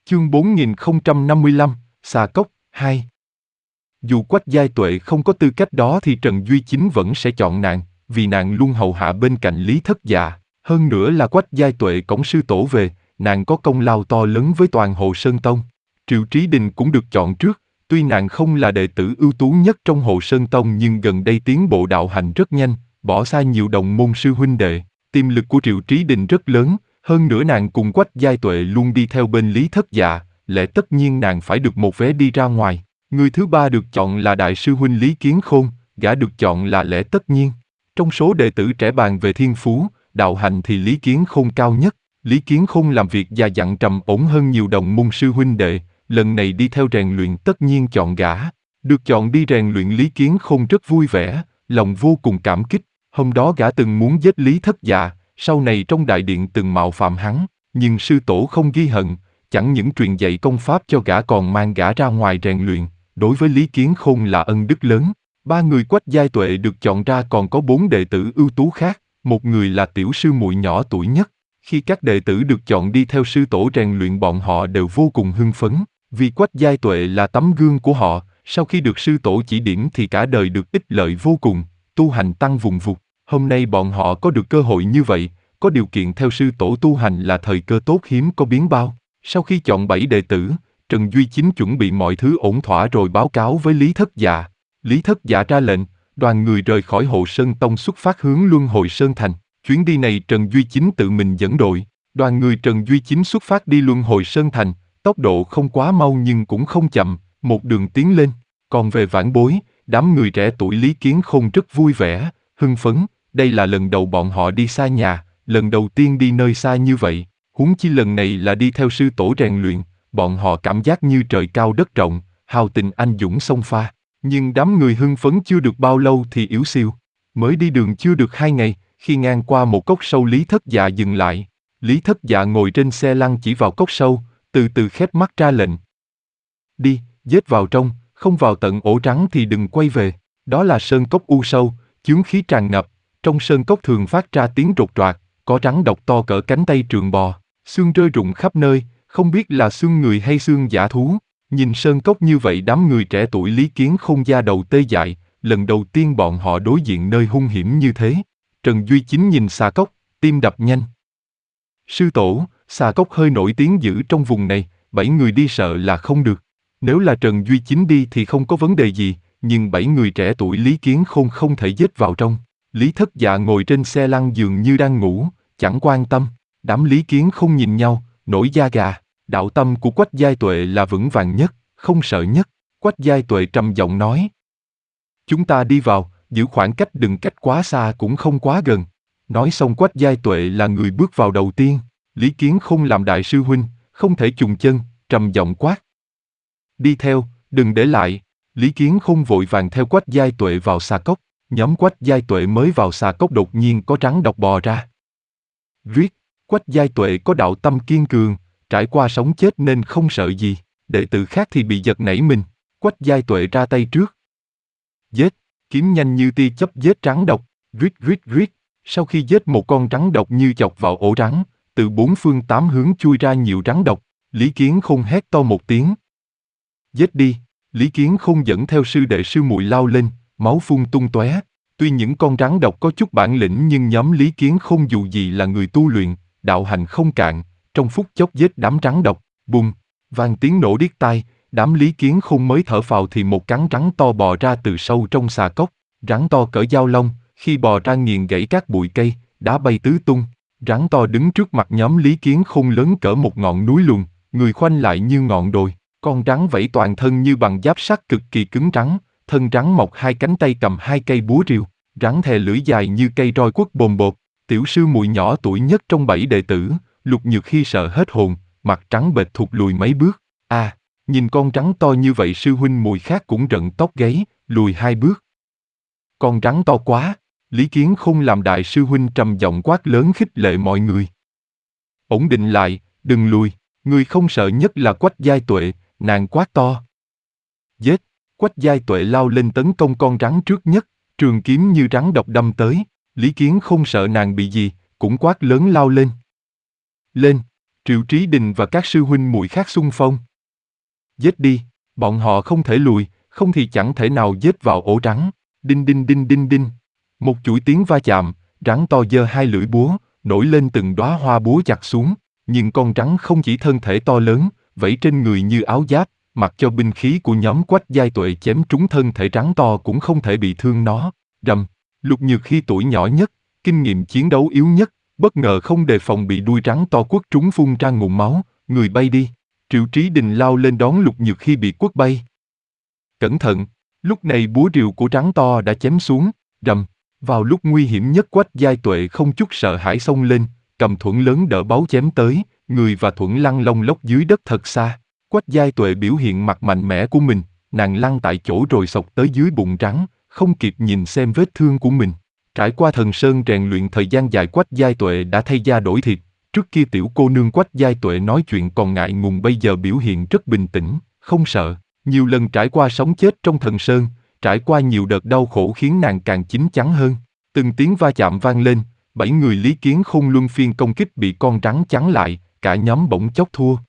Chương 4055, Xà Cốc, 2. Dù Quách Giai Tuệ không có tư cách đó thì Trần Duy Chính vẫn sẽ chọn nàng, vì nàng luôn hầu hạ bên cạnh Lý Thất Dạ. Hơn nữa là Quách Giai Tuệ cõng sư tổ về, nàng có công lao to lớn với toàn Hồ Sơn Tông. Triệu Trí Đình cũng được chọn trước, tuy nàng không là đệ tử ưu tú nhất trong Hồ Sơn Tông nhưng gần đây tiến bộ đạo hành rất nhanh, bỏ xa nhiều đồng môn sư huynh đệ. Tiềm lực của Triệu Trí Đình rất lớn, hơn nữa nàng cùng Quách Giai Tuệ luôn đi theo bên Lý Thất Dạ, lẽ tất nhiên nàng phải được một vé đi ra ngoài. Người thứ ba được chọn là đại sư huynh Lý Kiến Khôn, gã được chọn là lẽ tất nhiên. Trong số đệ tử trẻ bàn về thiên phú, đạo hành thì Lý Kiến Khôn cao nhất. Lý Kiến Khôn làm việc già dặn trầm ổn hơn nhiều đồng môn sư huynh đệ, lần này đi theo rèn luyện tất nhiên chọn gã. Được chọn đi rèn luyện Lý Kiến Khôn rất vui vẻ, lòng vô cùng cảm kích. Hôm đó gã từng muốn giết Lý Thất Dạ, sau này trong đại điện từng mạo phạm hắn, nhưng sư tổ không ghi hận, chẳng những truyền dạy công pháp cho gã còn mang gã ra ngoài rèn luyện. Đối với Lý Kiến Khôn là ân đức lớn. Ba người Quách Giai Tuệ được chọn ra còn có 4 đệ tử ưu tú khác, một người là tiểu sư muội nhỏ tuổi nhất. Khi các đệ tử được chọn đi theo sư tổ rèn luyện bọn họ đều vô cùng hưng phấn, vì Quách Giai Tuệ là tấm gương của họ, sau khi được sư tổ chỉ điểm thì cả đời được ích lợi vô cùng, tu hành tăng vùn vụt. Hôm nay bọn họ có được cơ hội như vậy, có điều kiện theo sư tổ tu hành là thời cơ tốt hiếm có biến bao. Sau khi chọn 7 đệ tử, Trần Duy Chính chuẩn bị mọi thứ ổn thỏa rồi báo cáo với Lý Thất Dạ. Lý Thất Dạ ra lệnh, đoàn người rời khỏi Hồ Sơn Tông xuất phát hướng Luân Hồi Sơn Thành. Chuyến đi này Trần Duy Chính tự mình dẫn đội. Đoàn người Trần Duy Chính xuất phát đi Luân Hồi Sơn Thành, tốc độ không quá mau nhưng cũng không chậm, một đường tiến lên. Còn về vãn bối, đám người trẻ tuổi Lý Kiến Khôn rất vui vẻ, hưng phấn. Đây là lần đầu bọn họ đi xa nhà, lần đầu tiên đi nơi xa như vậy. Huống chi lần này là đi theo sư tổ rèn luyện, bọn họ cảm giác như trời cao đất rộng, hào tình anh dũng xông pha. Nhưng đám người hưng phấn chưa được bao lâu thì yếu xiu. Mới đi đường chưa được 2 ngày, khi ngang qua một cốc sâu Lý Thất Dạ dừng lại. Lý Thất Dạ ngồi trên xe lăn chỉ vào cốc sâu, từ từ khép mắt ra lệnh. Đi, giết vào trong, không vào tận ổ rắn thì đừng quay về. Đó là sơn cốc u sâu, chướng khí tràn ngập. Trong sơn cốc thường phát ra tiếng rột roạc, có rắn độc to cỡ cánh tay trường bò, xương rơi rụng khắp nơi, không biết là xương người hay xương dã thú. Nhìn sơn cốc như vậy đám người trẻ tuổi Lý Kiến Khôn da đầu tê dại, lần đầu tiên bọn họ đối diện nơi hung hiểm như thế. Trần Duy Chính nhìn xà cốc, tim đập nhanh. Sư tổ, xà cốc hơi nổi tiếng dữ trong vùng này, 7 người đi sợ là không được. Nếu là Trần Duy Chính đi thì không có vấn đề gì, nhưng 7 người trẻ tuổi Lý Kiến Khôn không thể giết vào trong. Lý Thất Dạ ngồi trên xe lăn dường như đang ngủ, chẳng quan tâm. Đám Lý Kiến Khôn nhìn nhau, nổi da gà. Đạo tâm của Quách Giai Tuệ là vững vàng nhất, không sợ nhất. Quách Giai Tuệ trầm giọng nói. Chúng ta đi vào, giữ khoảng cách đừng cách quá xa cũng không quá gần. Nói xong Quách Giai Tuệ là người bước vào đầu tiên. Lý Kiến Khôn làm đại sư huynh, không thể chùng chân, trầm giọng quát. Đi theo, đừng để lại. Lý Kiến Khôn vội vàng theo Quách Giai Tuệ vào xà cốc. Nhóm Quách Giai Tuệ mới vào xà cốc đột nhiên có rắn độc bò ra. Riết, Quách Giai Tuệ có đạo tâm kiên cường, trải qua sống chết nên không sợ gì. Đệ tử khác thì bị giật nảy mình. Quách Giai Tuệ ra tay trước. Giết, kiếm nhanh như tia chớp giết rắn độc. Riết riết riết. Sau khi giết một con rắn độc như chọc vào ổ rắn, từ 4 phương 8 hướng chui ra nhiều rắn độc. Lý Kiến Khôn hét to một tiếng. Giết đi. Lý Kiến Khôn dẫn theo sư đệ sư muội lao lên, máu phun tung tóe. Tuy những con rắn độc có chút bản lĩnh nhưng nhóm Lý Kiến Khôn dù gì là người tu luyện, đạo hành không cạn, trong phút chốc giết đám rắn độc. Bùng, vang tiếng nổ điếc tai, đám Lý Kiến Khôn mới thở phào thì một cắn rắn to bò ra từ sâu trong xà cốc. Rắn to cỡ dao long, khi bò ra nghiền gãy các bụi cây, đá bay tứ tung. Rắn to đứng trước mặt nhóm Lý Kiến Khôn lớn cỡ một ngọn núi lùn, người khoanh lại như ngọn đồi. Con rắn vẫy toàn thân như bằng giáp sắt cực kỳ cứng rắn, thân rắn mọc 2 cánh tay cầm 2 cây búa rìu, rắn thè lưỡi dài như cây roi quất bồm bột. Tiểu sư muội nhỏ tuổi nhất trong 7 đệ tử, Lục Nhược Hy sợ hết hồn, mặt trắng bệch thụt lùi mấy bước. Nhìn con rắn to như vậy sư huynh muội khác cũng rận tóc gáy, lùi 2 bước. Con rắn to quá, Lý Kiến Khôn làm đại sư huynh trầm giọng quát lớn khích lệ mọi người. Ổn định lại, đừng lùi, người không sợ nhất là Quách Giai Tuệ, nàng quát to. Giết, Quách Giai Tuệ lao lên tấn công con rắn trước nhất, trường kiếm như rắn độc đâm tới. Lý Kiến không sợ nàng bị gì, cũng quát lớn lao lên. Lên, Triệu Trí Đình và các sư huynh muội khác xung phong. Giết đi, bọn họ không thể lùi, không thì chẳng thể nào giết vào ổ rắn. Đinh đinh đinh đinh đinh. Một chuỗi tiếng va chạm, rắn to giơ hai lưỡi búa, nổi lên từng đóa hoa búa chặt xuống, nhưng con rắn không chỉ thân thể to lớn, vẫy trên người như áo giáp, mặc cho binh khí của nhóm Quách Giai Tuệ chém trúng thân thể rắn to cũng không thể bị thương nó. Rầm, Lục Nhược khi tuổi nhỏ nhất, kinh nghiệm chiến đấu yếu nhất, bất ngờ không đề phòng bị đuôi rắn to quất trúng phun ra nguồn máu, người bay đi. Triệu Trí Đình lao lên đón Lục Nhược khi bị quất bay. Cẩn thận, lúc này búa rìu của rắn to đã chém xuống, rầm. Vào lúc nguy hiểm nhất Quách Giai Tuệ không chút sợ hãi xông lên, cầm thuẫn lớn đỡ báu chém tới, người và thuẫn lăn lông lốc dưới đất thật xa. Quách Giai Tuệ biểu hiện mặt mạnh mẽ của mình, nàng lăn tại chỗ rồi xộc tới dưới bụng rắn, không kịp nhìn xem vết thương của mình. Trải qua Thần Sơn rèn luyện thời gian dài Quách Giai Tuệ đã thay da đổi thịt, trước kia tiểu cô nương Quách Giai Tuệ nói chuyện còn ngại ngùng bây giờ biểu hiện rất bình tĩnh, không sợ. Nhiều lần trải qua sống chết trong Thần Sơn, trải qua nhiều đợt đau khổ khiến nàng càng chín chắn hơn. Từng tiếng va chạm vang lên, 7 người Lý Kiến Khôn luân phiên công kích bị con rắn chắn lại, cả nhóm bỗng chốc thua.